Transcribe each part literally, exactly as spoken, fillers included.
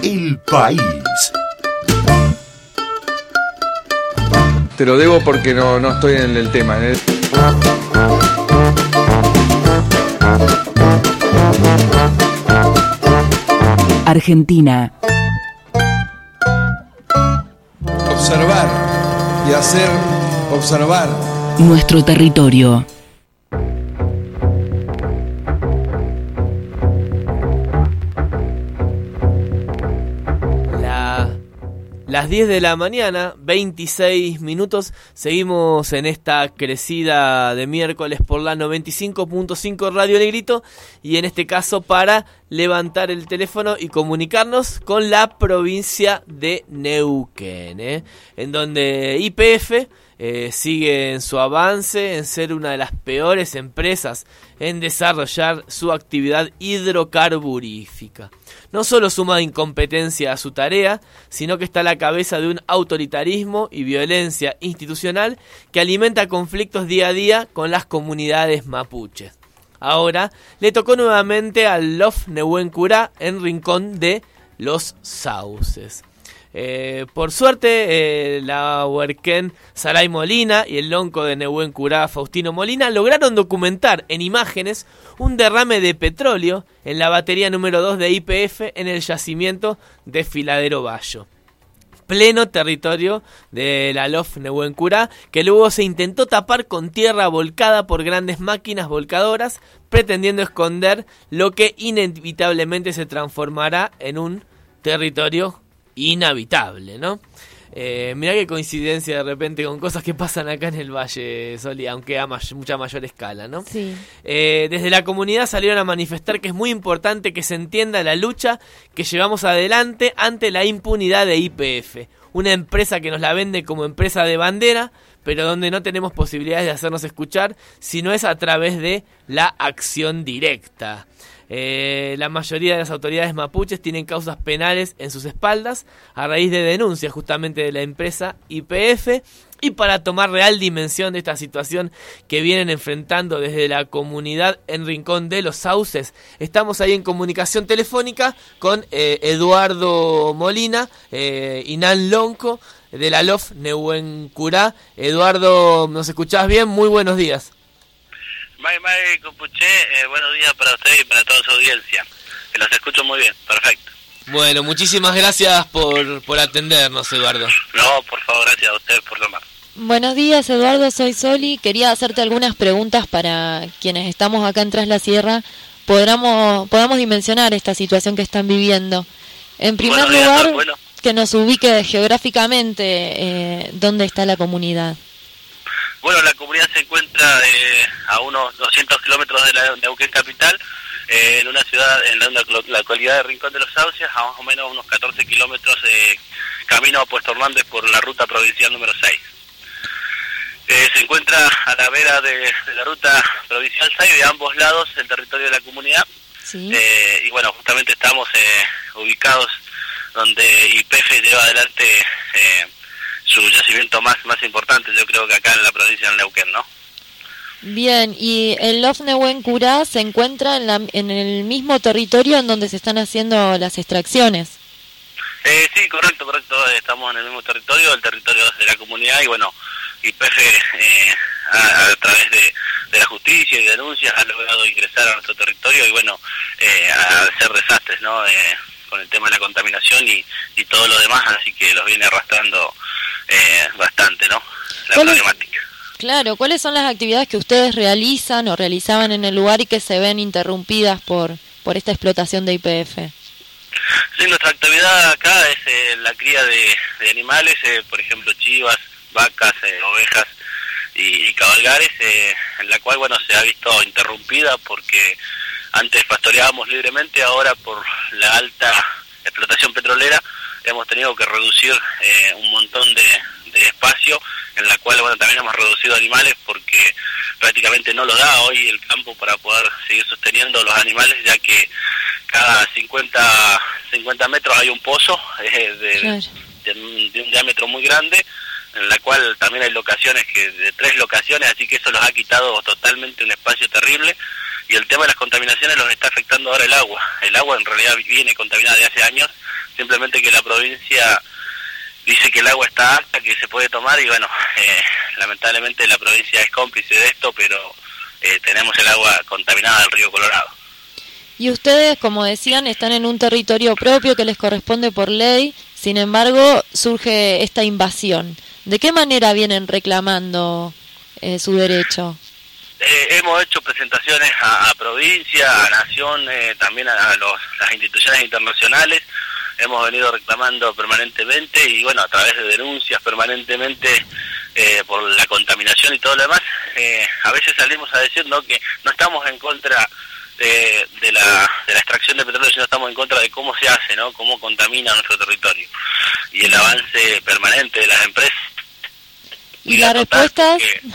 El País. Te lo debo porque no, no estoy en el tema. ¿eh? Argentina. Observar y hacer observar nuestro territorio. Las diez de la mañana, veintiséis minutos, seguimos en esta crecida de miércoles por la noventa y cinco punto cinco Radio Negrito, y en este caso para levantar el teléfono y comunicarnos con la provincia de Neuquén, ¿eh? En donde Y P F eh, sigue en su avance en ser una de las peores empresas en desarrollar su actividad hidrocarburífica. No solo suma incompetencia a su tarea, sino que está a la cabeza de un autoritarismo y violencia institucional que alimenta conflictos día a día con las comunidades mapuches. Ahora le tocó nuevamente al L O F Nehuen Curá en Rincón de los Sauces. Eh, por suerte, eh, la Huerquén Saray Molina y el lonco de Nehuen Curá Faustino Molina lograron documentar en imágenes un derrame de petróleo en la batería número dos de Y P F en el yacimiento de Filadero Bayo, pleno territorio de la L O F Nehuen Curá, que luego se intentó tapar con tierra volcada por grandes máquinas volcadoras, pretendiendo esconder lo que inevitablemente se transformará en un territorio inhabitable, ¿no? Eh, mirá qué coincidencia de repente con cosas que pasan acá en el Valle, Soli, aunque a may- mucha mayor escala, ¿no? Sí. Eh, desde la comunidad salieron a manifestar que es muy importante que se entienda la lucha que llevamos adelante ante la impunidad de Y P F, una empresa que nos la vende como empresa de bandera, pero donde no tenemos posibilidades de hacernos escuchar, sino es a través de la acción directa. Eh, la mayoría de las autoridades mapuches tienen causas penales en sus espaldas a raíz de denuncias justamente de la empresa Y P F, y para tomar real dimensión de esta situación que vienen enfrentando desde la comunidad en Rincón de los Sauces, estamos ahí en comunicación telefónica con eh, Eduardo Molina, eh, Inán Lonco, de la L O F Nehuen Curá. Eduardo, ¿nos escuchás bien? Muy buenos días. May May Compuché, eh, buenos días para usted y para toda su audiencia. Que los escucho muy bien, perfecto. Bueno, muchísimas gracias por, por atendernos, Eduardo. No, por favor, gracias a usted por llamar. Buenos días, Eduardo, soy Soli. Quería hacerte algunas preguntas para quienes estamos acá en Tras la Sierra, podamos, podamos dimensionar esta situación que están viviendo. En primer Buenos días, lugar, bueno. que nos ubique geográficamente eh, dónde está la comunidad. Bueno, la comunidad se encuentra eh, a unos doscientos kilómetros de la Neuquén capital, eh, en una ciudad, en la, la localidad de Rincón de los Sauces, a más o menos unos catorce kilómetros de camino a Puesto Hernández por la ruta provincial número seis. Eh, se encuentra a la vera de, de la ruta provincial seis, de ambos lados el territorio de la comunidad. Sí. Eh, y bueno, justamente estamos eh, ubicados donde Y P F lleva adelante eh, su yacimiento más más importante, yo creo que acá en la provincia de Neuquén, ¿no? Bien, y el L O F Nehuen Curá se encuentra en, la, en el mismo territorio en donde se están haciendo las extracciones. Eh, sí, correcto, correcto, estamos en el mismo territorio, el territorio de la comunidad, y bueno, Y P F eh, a, a través de, de la justicia y denuncias ha logrado ingresar a nuestro territorio y bueno, eh, a hacer desastres, ¿no? Eh, con el tema de la contaminación y, y todo lo demás, así que los viene arrastrando eh, bastante, ¿no? La problemática. Claro, ¿cuáles son las actividades que ustedes realizan o realizaban en el lugar y que se ven interrumpidas por, por esta explotación de Y P F? Sí, nuestra actividad acá es eh, la cría de, de animales, eh, por ejemplo chivas, vacas, eh, ovejas y, y cabalgares, eh, en la cual bueno se ha visto interrumpida porque antes pastoreábamos libremente, ahora por la alta explotación petrolera hemos tenido que reducir eh, un montón de, de espacio, en la cual bueno también hemos reducido animales porque prácticamente no los da hoy el campo para poder seguir sosteniendo los animales, ya que cada cincuenta metros hay un pozo eh, de, claro. de, un, de un diámetro muy grande, en la cual también hay locaciones, que de tres locaciones, así que eso los ha quitado totalmente un espacio terrible, y el tema de las contaminaciones los está afectando ahora el agua. El agua en realidad viene contaminada de hace años, simplemente que la provincia dice que el agua está alta, que se puede tomar, y bueno, eh, lamentablemente la provincia es cómplice de esto, pero eh, tenemos el agua contaminada del río Colorado. Y ustedes, como decían, están en un territorio propio que les corresponde por ley, sin embargo, surge esta invasión. ¿De qué manera vienen reclamando eh, su derecho? Eh, hemos hecho presentaciones a, a provincia, a nación, eh, también a, a los, las instituciones internacionales. Hemos venido reclamando permanentemente y bueno, a través de denuncias permanentemente eh, por la contaminación y todo lo demás. Eh, a veces salimos a decir, ¿no?, que no estamos en contra de, de, la, de la extracción de petróleo, sino estamos en contra de cómo se hace, ¿no?, cómo contamina nuestro territorio y el avance permanente de las empresas. ¿Y la respuesta?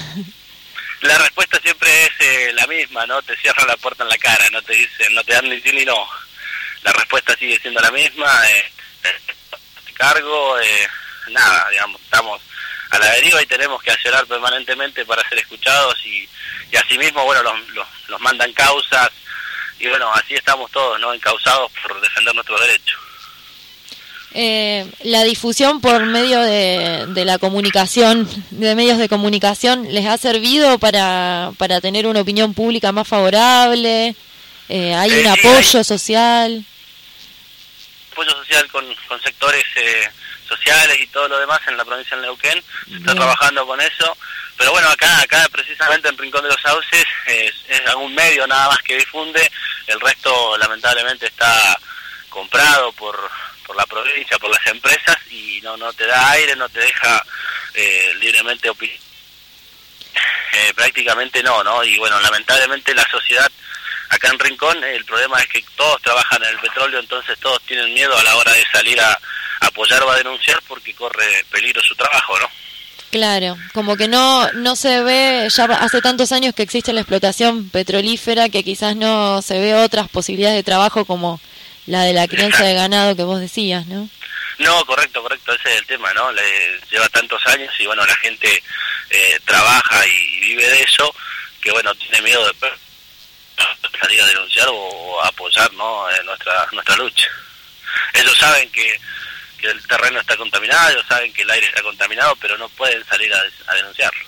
La respuesta siempre es eh, la misma, ¿no? Te cierran la puerta en la cara, no te dicen, no te dan ni sí ni no. La respuesta sigue siendo la misma, eh, eh, cargo, eh, nada, digamos, estamos a la deriva y tenemos que accionar permanentemente para ser escuchados y, y asimismo, bueno, los, los, los mandan causas y bueno, así estamos todos, ¿no?, encausados por defender nuestros derechos. Eh, la difusión por medio de, de la comunicación, de medios de comunicación, ¿les ha servido para, para tener una opinión pública más favorable? Eh, ¿Hay eh, un sí, apoyo hay social? Apoyo social con, con sectores eh, sociales y todo lo demás en la provincia de Neuquén. Se está Bien. trabajando con eso. Pero bueno, acá acá precisamente en Rincón de los Sauces es, es algún medio nada más que difunde. El resto lamentablemente está comprado por... por la provincia, por las empresas, y no no te da aire, no te deja eh, libremente opinar. Eh, prácticamente no, ¿no? Y bueno, lamentablemente la sociedad acá en Rincón, el problema es que todos trabajan en el petróleo, entonces todos tienen miedo a la hora de salir a, a apoyar o a denunciar porque corre peligro su trabajo, ¿no? Claro, como que no no se ve, ya hace tantos años que existe la explotación petrolífera que quizás no se ve otras posibilidades de trabajo como la de la crianza de ganado que vos decías, ¿no? No, correcto, correcto, ese es el tema, ¿no? Le, lleva tantos años y bueno, la gente eh, trabaja y, y vive de eso, que bueno, tiene miedo de salir a denunciar o a apoyar, ¿no?, eh, nuestra nuestra lucha. Ellos saben que, que el terreno está contaminado, ellos saben que el aire está contaminado, pero no pueden salir a, a denunciarlo.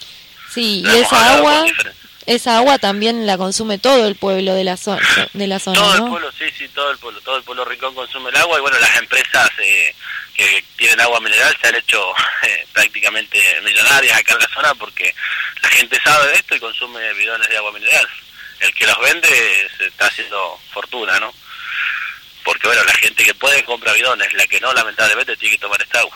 Sí, Lo y hemos esa hablado agua... con diferentes- Esa agua también la consume todo el pueblo de la zona, de la zona, Todo ¿no? el pueblo, sí, sí, todo el pueblo, todo el pueblo Rincón consume el agua y bueno, las empresas eh, que tienen agua mineral se han hecho eh, prácticamente millonarias acá en la zona porque la gente sabe de esto y consume bidones de agua mineral. El que los vende se está haciendo fortuna, ¿no? Porque bueno, la gente que puede compra bidones, la que no, lamentablemente tiene que tomar esta agua.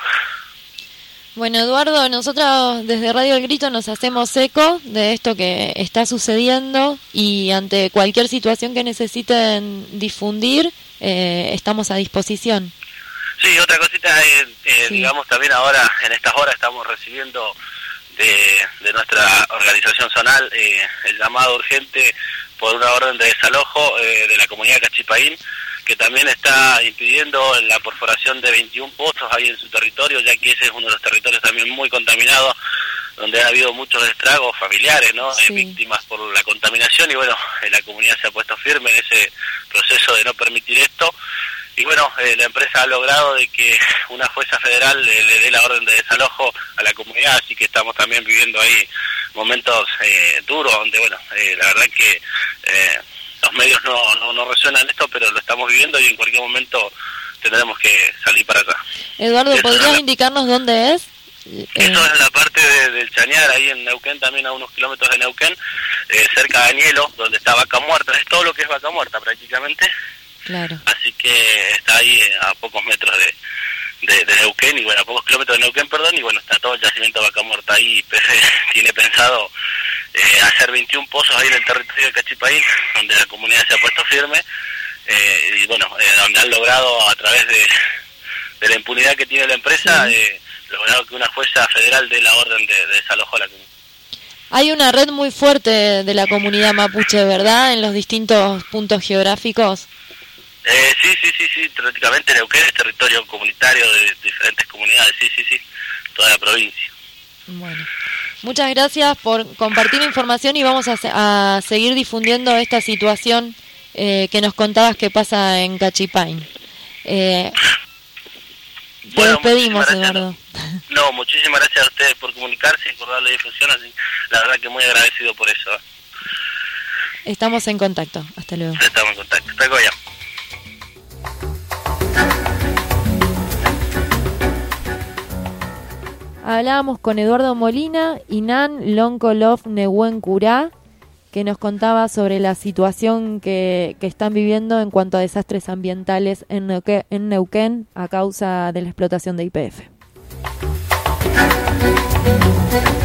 Bueno, Eduardo, nosotros desde Radio El Grito nos hacemos eco de esto que está sucediendo y ante cualquier situación que necesiten difundir, eh, estamos a disposición. Sí, otra cosita, eh, eh, Sí. digamos también ahora, en estas horas estamos recibiendo de, de nuestra organización zonal eh, el llamado urgente por una orden de desalojo eh, de la comunidad de Cachipaín, que también está impidiendo la perforación de veintiún pozos ahí en su territorio, ya que ese es uno de los territorios también muy contaminados, donde ha habido muchos estragos familiares, ¿no? Sí. Eh, víctimas por la contaminación, y bueno, eh, la comunidad se ha puesto firme en ese proceso de no permitir esto, y bueno, eh, la empresa ha logrado de que una jueza federal eh, le dé la orden de desalojo a la comunidad, así que estamos también viviendo ahí momentos eh, duros, donde bueno, eh, la verdad que... Eh, los medios no, no, no resuenan esto, pero lo estamos viviendo y en cualquier momento tendremos que salir para allá. Eduardo, Eso ¿podrías es la- indicarnos dónde es? Eh, Esto es en la parte de, del Chañar, ahí en Neuquén, también a unos kilómetros de Neuquén, eh, cerca de Añelo, donde está Vaca Muerta, es todo lo que es Vaca Muerta prácticamente, claro. así que está ahí eh, a pocos metros de, de, de Neuquén, y bueno, a pocos kilómetros de Neuquén, perdón, y bueno, está todo el yacimiento de Vaca Muerta ahí, y P C tiene pensado eh, hacer veintiún pozos ahí en el territorio de Cachipaín, donde la comunidad se ha puesto firme, eh, y bueno, eh, donde han logrado a través de, de la impunidad que tiene la empresa, Sí. eh, logrado que una jueza federal dé la orden de, de desalojo a la comunidad. Hay una red muy fuerte de la comunidad mapuche, ¿verdad? En los distintos puntos geográficos. Eh, sí, sí, sí, sí, prácticamente Neuquén es territorio comunitario de diferentes comunidades, sí, sí, sí, toda la provincia. Bueno, muchas gracias por compartir información y vamos a, se- a seguir difundiendo esta situación eh, que nos contabas que pasa en Cachipaín. Eh, Te Bueno, despedimos, muchísimas gracias. Eduardo. No, muchísimas gracias a ustedes por comunicarse y por darle difusión, así, la verdad que muy agradecido por eso. ¿eh? Estamos en contacto. Hasta luego. Estamos en contacto. Hasta luego ya. Hablábamos con Eduardo Molina, Inan Lonkolov Nehuen Curá, que nos contaba sobre la situación que, que están viviendo en cuanto a desastres ambientales en Neuquén, en Neuquén a causa de la explotación de Y P F.